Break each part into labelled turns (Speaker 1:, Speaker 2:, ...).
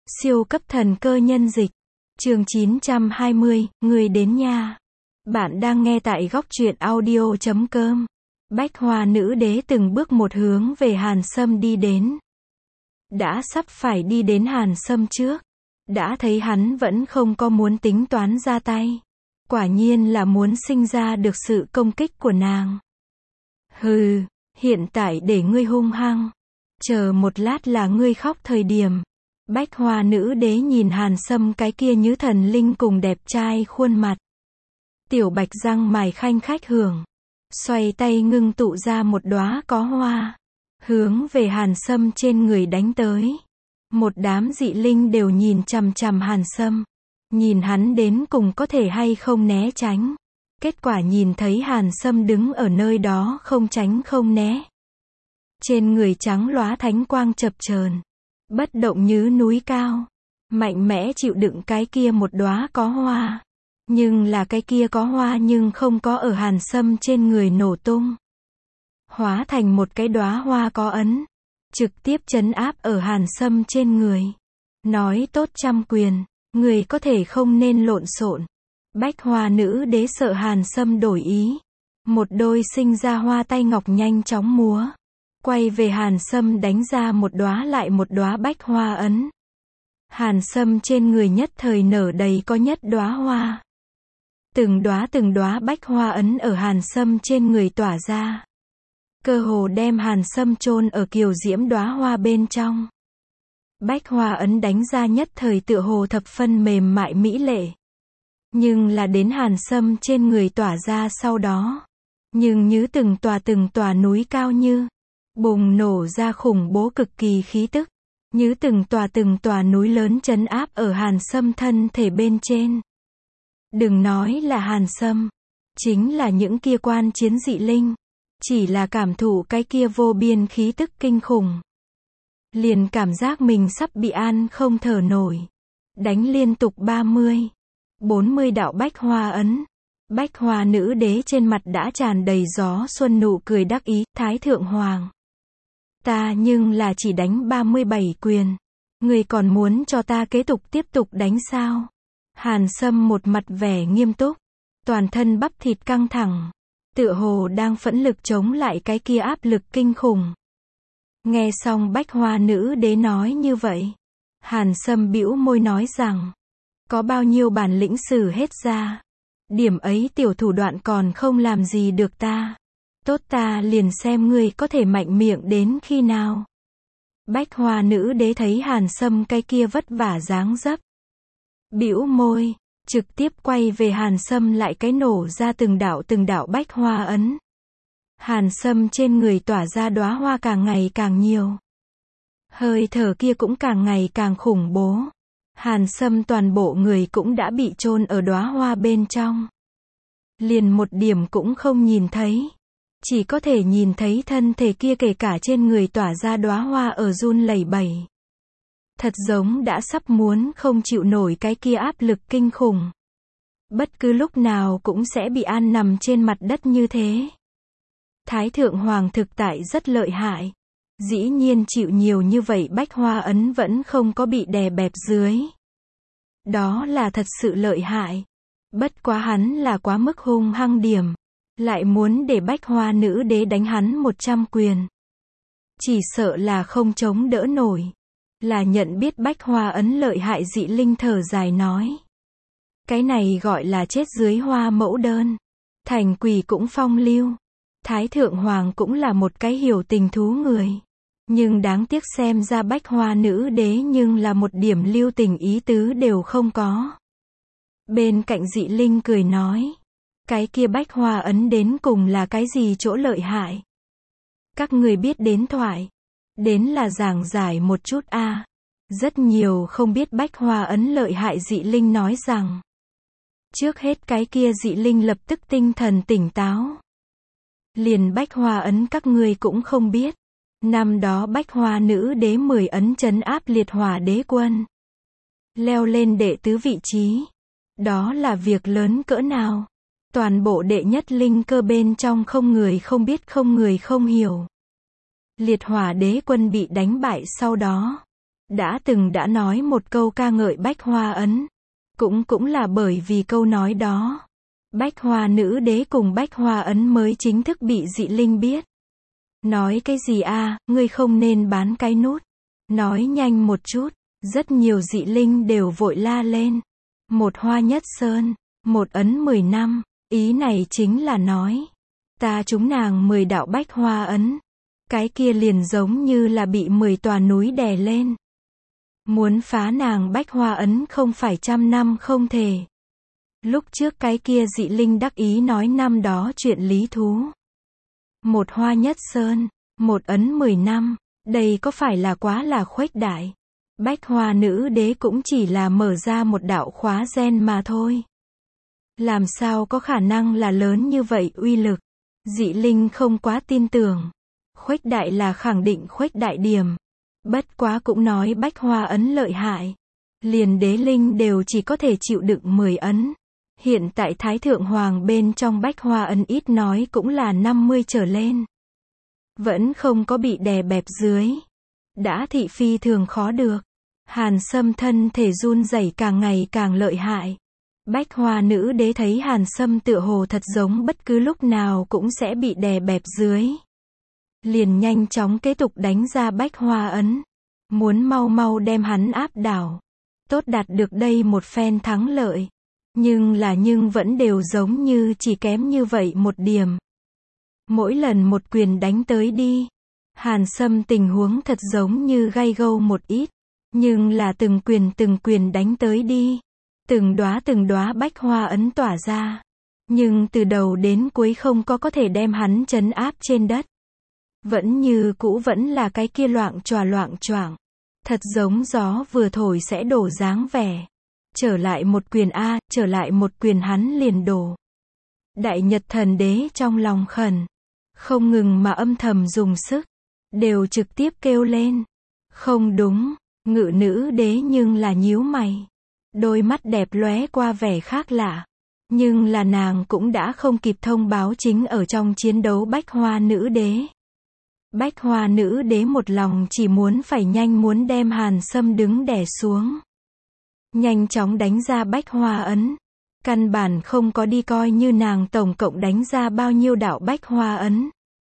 Speaker 1: Siêu cấp thần cơ nhân dịch. Chương 920, người đến nha. Bạn đang nghe tại góc truyện audio.com. Bách Hoa nữ đế từng bước một hướng về Hàn Sâm đi đến. Đã sắp phải đi đến Hàn Sâm trước. Đã thấy hắn vẫn không có muốn tính toán ra tay. Quả nhiên là muốn sinh ra được sự công kích của nàng. Hừ, hiện tại để ngươi hung hăng. Chờ một lát là ngươi khóc thời điểm. Bách Hoa nữ đế nhìn Hàn Sâm cái kia như thần linh cùng đẹp trai khuôn mặt. Tiểu bạch răng mài khanh khách hưởng. Xoay tay ngưng tụ ra một đóa có hoa. Hướng về Hàn Sâm trên người đánh tới. Một đám dị linh đều nhìn chằm chằm Hàn Sâm. Nhìn hắn đến cùng có thể hay không né tránh. Kết quả nhìn thấy Hàn Sâm đứng ở nơi đó không tránh không né. Trên người trắng lóa thánh quang chập chờn, bất động như núi cao, mạnh mẽ chịu đựng cái kia một đóa có hoa. Nhưng là cái kia có hoa nhưng không có ở Hàn Sâm trên người nổ tung. Hóa thành một cái đóa hoa có ấn, trực tiếp trấn áp ở Hàn Sâm trên người. Nói tốt trăm quyền, người có thể không nên lộn xộn. Bách Hoa nữ đế sợ Hàn Sâm đổi ý. Một đôi sinh ra hoa tay ngọc nhanh chóng múa. Quay về Hàn Sâm đánh ra một đóa lại một đóa bách hoa ấn. Hàn Sâm trên người nhất thời nở đầy có nhất đóa hoa. Từng đóa bách hoa ấn ở Hàn Sâm trên người tỏa ra. Cơ hồ đem Hàn Sâm chôn ở kiều diễm đóa hoa bên trong. Bách hoa ấn đánh ra nhất thời tựa hồ thập phân mềm mại mỹ lệ. Nhưng là đến Hàn Sâm trên người tỏa ra sau đó. Nhưng như từng tòa núi cao như bùng nổ ra khủng bố cực kỳ khí tức. Như từng tòa núi lớn trấn áp ở Hàn Sâm thân thể bên trên. Đừng nói là Hàn Sâm. Chính là những kia quan chiến dị linh. Chỉ là cảm thụ cái kia vô biên khí tức kinh khủng. Liền cảm giác mình sắp bị an không thở nổi. Đánh liên tục 40 đạo bách hoa ấn. Bách Hoa nữ đế trên mặt đã tràn đầy gió xuân nụ cười đắc ý. Thái thượng hoàng, ta nhưng là chỉ đánh 37 quyền. Người còn muốn cho ta tiếp tục đánh sao? Hàn Sâm một mặt vẻ nghiêm túc. Toàn thân bắp thịt căng thẳng. Tựa hồ đang phẫn lực chống lại cái kia áp lực kinh khủng. Nghe xong Bách Hoa nữ đế nói như vậy. Hàn Sâm bĩu môi nói rằng. Có bao nhiêu bản lĩnh sử hết ra. Điểm ấy tiểu thủ đoạn còn không làm gì được ta. Tốt, ta liền xem ngươi có thể mạnh miệng đến khi nào. Bách Hoa nữ đế thấy Hàn Sâm cái kia vất vả dáng dấp. Bĩu môi, trực tiếp quay về Hàn Sâm lại cái nổ ra từng đạo bách hoa ấn. Hàn Sâm trên người tỏa ra đóa hoa càng ngày càng nhiều. Hơi thở kia cũng càng ngày càng khủng bố. Hàn Sâm toàn bộ người cũng đã bị chôn ở đóa hoa bên trong. Liền một điểm cũng không nhìn thấy. Chỉ có thể nhìn thấy thân thể kia kể cả trên người tỏa ra đóa hoa ở run lẩy bẩy. Thật giống đã sắp muốn không chịu nổi cái kia áp lực kinh khủng. Bất cứ lúc nào cũng sẽ bị an nằm trên mặt đất như thế. Thái thượng hoàng thực tại rất lợi hại. Dĩ nhiên chịu nhiều như vậy bách hoa ấn vẫn không có bị đè bẹp dưới. Đó là thật sự lợi hại. Bất quá hắn là quá mức hung hăng điểm. Lại muốn để bách hoa nữ đế đánh hắn 100 quyền. Chỉ sợ là không chống đỡ nổi. Là nhận biết bách hoa ấn lợi hại dị linh thở dài nói. Cái này gọi là chết dưới hoa mẫu đơn. Thành quỷ cũng phong lưu. Thái thượng hoàng cũng là một cái hiểu tình thú người. Nhưng đáng tiếc xem ra bách hoa nữ đế nhưng là một điểm lưu tình ý tứ đều không có. Bên cạnh dị linh cười nói. Cái kia bách hoa ấn đến cùng là cái gì chỗ lợi hại? Các người biết đến thoại. Đến là giảng giải một chút a. Rất nhiều không biết bách hoa ấn lợi hại dị linh nói rằng. Trước hết cái kia dị linh lập tức tinh thần tỉnh táo. Liền bách hoa ấn các ngươi cũng không biết. Năm đó bách hoa nữ đế 10 ấn trấn áp liệt hỏa đế quân. Leo lên đệ tứ vị trí. Đó là việc lớn cỡ nào. Toàn bộ đệ nhất linh cơ bên trong không người không biết không người không hiểu. Liệt hỏa đế quân bị đánh bại sau đó. đã nói một câu ca ngợi Bách Hoa Ấn. Cũng là bởi vì câu nói đó, Bách Hoa Nữ Đế cùng Bách Hoa Ấn mới chính thức bị Dị Linh biết. Nói cái gì a, ngươi không nên bán cái nút. Nói nhanh một chút. Rất nhiều dị linh đều vội la lên. Một hoa nhất sơn, một ấn 10 năm. Ý này chính là nói, ta trúng nàng 10 đạo Bách Hoa Ấn. Cái kia liền giống như là bị 10 tòa núi đè lên. Muốn phá nàng Bách Hoa Ấn không phải 100 năm không thể. Lúc trước cái kia dị linh đắc ý nói năm đó chuyện lý thú. Một hoa nhất sơn, một ấn 10 năm, đây có phải là quá là khuếch đại. Bách Hoa Nữ Đế cũng chỉ là mở ra một đạo khóa gen mà thôi. Làm sao có khả năng là lớn như vậy uy lực. Dị linh không quá tin tưởng. Khuếch đại là khẳng định khuếch đại điểm. Bất quá cũng nói Bách Hoa Ấn lợi hại. Liền đế linh đều chỉ có thể chịu đựng 10 ấn. Hiện tại Thái Thượng Hoàng bên trong Bách Hoa Ấn ít nói cũng là 50 trở lên. Vẫn không có bị đè bẹp dưới. Đã thị phi thường khó được. Hàn Sâm thân thể run rẩy càng ngày càng lợi hại. Bách Hoa Nữ Đế thấy Hàn Sâm tựa hồ thật giống bất cứ lúc nào cũng sẽ bị đè bẹp dưới. Liền nhanh chóng kế tục đánh ra Bách Hoa Ấn. Muốn mau mau đem hắn áp đảo. Tốt đạt được đây một phen thắng lợi. Nhưng vẫn đều giống như chỉ kém như vậy một điểm. Mỗi lần một quyền đánh tới đi. Hàn Sâm tình huống thật giống như gay gâu một ít. Nhưng là từng quyền đánh tới đi. Từng đóa Bách Hoa Ấn tỏa ra. Nhưng từ đầu đến cuối không có thể đem hắn trấn áp trên đất. Vẫn như cũ vẫn là cái kia loạng choạng. Thật giống gió vừa thổi sẽ đổ dáng vẻ. Trở lại một quyền trở lại một quyền hắn liền đổ. Đại Nhật Thần Đế trong lòng khẩn. Không ngừng mà âm thầm dùng sức. Đều trực tiếp kêu lên. Không đúng. Ngự Nữ Đế nhưng là nhíu mày. Đôi mắt đẹp lóe qua vẻ khác lạ. Nhưng là nàng cũng đã không kịp thông báo chính ở trong chiến đấu Bách Hoa Nữ Đế. Bách Hoa Nữ Đế một lòng chỉ muốn phải nhanh muốn đem Hàn Sâm đứng đè xuống. Nhanh chóng đánh ra Bách Hoa Ấn. Căn bản không có đi coi như nàng tổng cộng đánh ra bao nhiêu đạo Bách Hoa Ấn.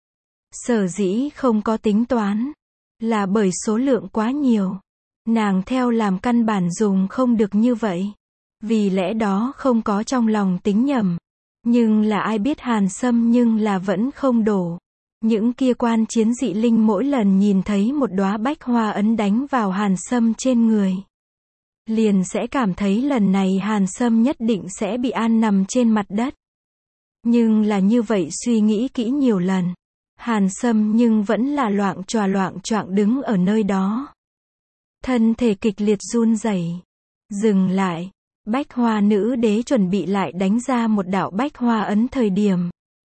Speaker 1: Sở dĩ không có tính toán. Là bởi số lượng quá nhiều. Nàng theo làm căn bản dùng không được như vậy. Vì lẽ đó không có trong lòng tính nhầm. Nhưng là ai biết Hàn Sâm nhưng là vẫn không đổ. Những kia quan chiến dị linh mỗi lần nhìn thấy một đóa Bách Hoa Ấn đánh vào Hàn Sâm trên người. Liền sẽ cảm thấy lần này Hàn Sâm nhất định sẽ bị an nằm trên mặt đất. Nhưng là như vậy suy nghĩ kỹ nhiều lần. Hàn Sâm nhưng vẫn là loạng choạng đứng ở nơi đó. Thân thể kịch liệt run rẩy. Dừng lại. Bách Hoa Nữ Đế chuẩn bị lại đánh ra một đạo Bách Hoa Ấn thời điểm.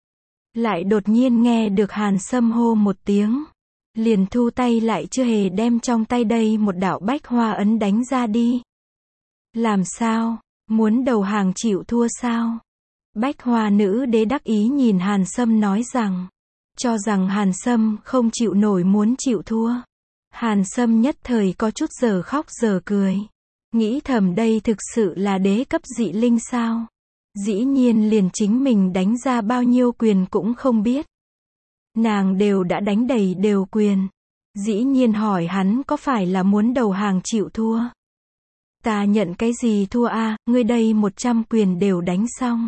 Speaker 1: Lại đột nhiên nghe được Hàn Sâm hô một tiếng. Liền thu tay lại chưa hề đem trong tay đây một đạo Bách Hoa Ấn đánh ra đi. Làm sao? Muốn đầu hàng chịu thua sao? Bách Hoa Nữ Đế đắc ý nhìn Hàn Sâm nói rằng. Cho rằng Hàn Sâm không chịu nổi muốn chịu thua. Hàn Sâm nhất thời có chút giờ khóc giờ cười. Nghĩ thầm đây thực sự là đế cấp dị linh sao? Dĩ nhiên liền chính mình đánh ra bao nhiêu quyền cũng không biết. Nàng đều đã đánh đầy đều quyền. Dĩ nhiên hỏi hắn có phải là muốn đầu hàng chịu thua. Ta nhận cái gì thua ngươi đây 100 quyền đều đánh xong.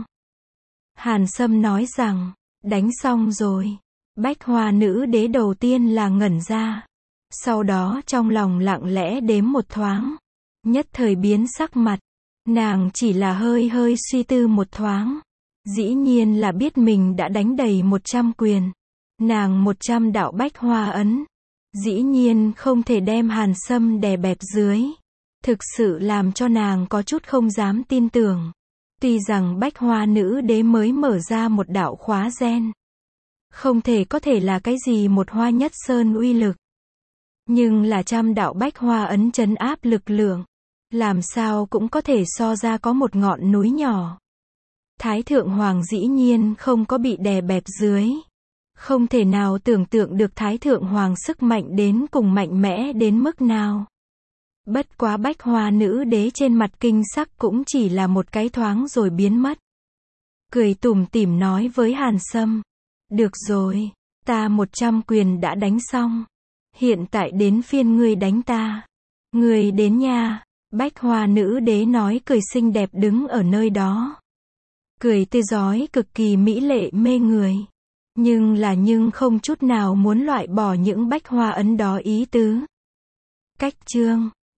Speaker 1: Hàn Sâm nói rằng, đánh xong rồi. Bách Hoa Nữ Đế đầu tiên là ngẩn ra. Sau đó trong lòng lặng lẽ đếm một thoáng. Nhất thời biến sắc mặt. Nàng chỉ là hơi suy tư một thoáng. Dĩ nhiên là biết mình đã đánh đầy 100 quyền. Nàng 100 đạo Bách Hoa Ấn. Dĩ nhiên không thể đem Hàn Sâm đè bẹp dưới. Thực sự làm cho nàng có chút không dám tin tưởng. Tuy rằng Bách Hoa Nữ Đế mới mở ra một đạo khóa gen. Không thể có thể là cái gì một hoa nhất sơn uy lực. Nhưng là 100 đạo Bách Hoa Ấn trấn áp lực lượng. Làm sao cũng có thể so ra có một ngọn núi nhỏ. Thái Thượng Hoàng dĩ nhiên không có bị đè bẹp dưới. Không thể nào tưởng tượng được Thái Thượng Hoàng sức mạnh đến cùng mạnh mẽ đến mức nào. Bất quá Bách Hoa nữ đế trên mặt kinh sắc cũng chỉ là một cái thoáng rồi biến mất. Cười tủm tỉm nói với Hàn Sâm. Được rồi, ta 100 quyền đã đánh xong. Hiện tại đến phiên ngươi đánh ta. Ngươi đến nha. Bách Hoa nữ đế nói cười xinh đẹp đứng ở nơi đó. Cười tươi rói cực kỳ mỹ lệ mê người. Nhưng không chút nào muốn loại bỏ những bách hoa ấn đó ý tứ. Cách chương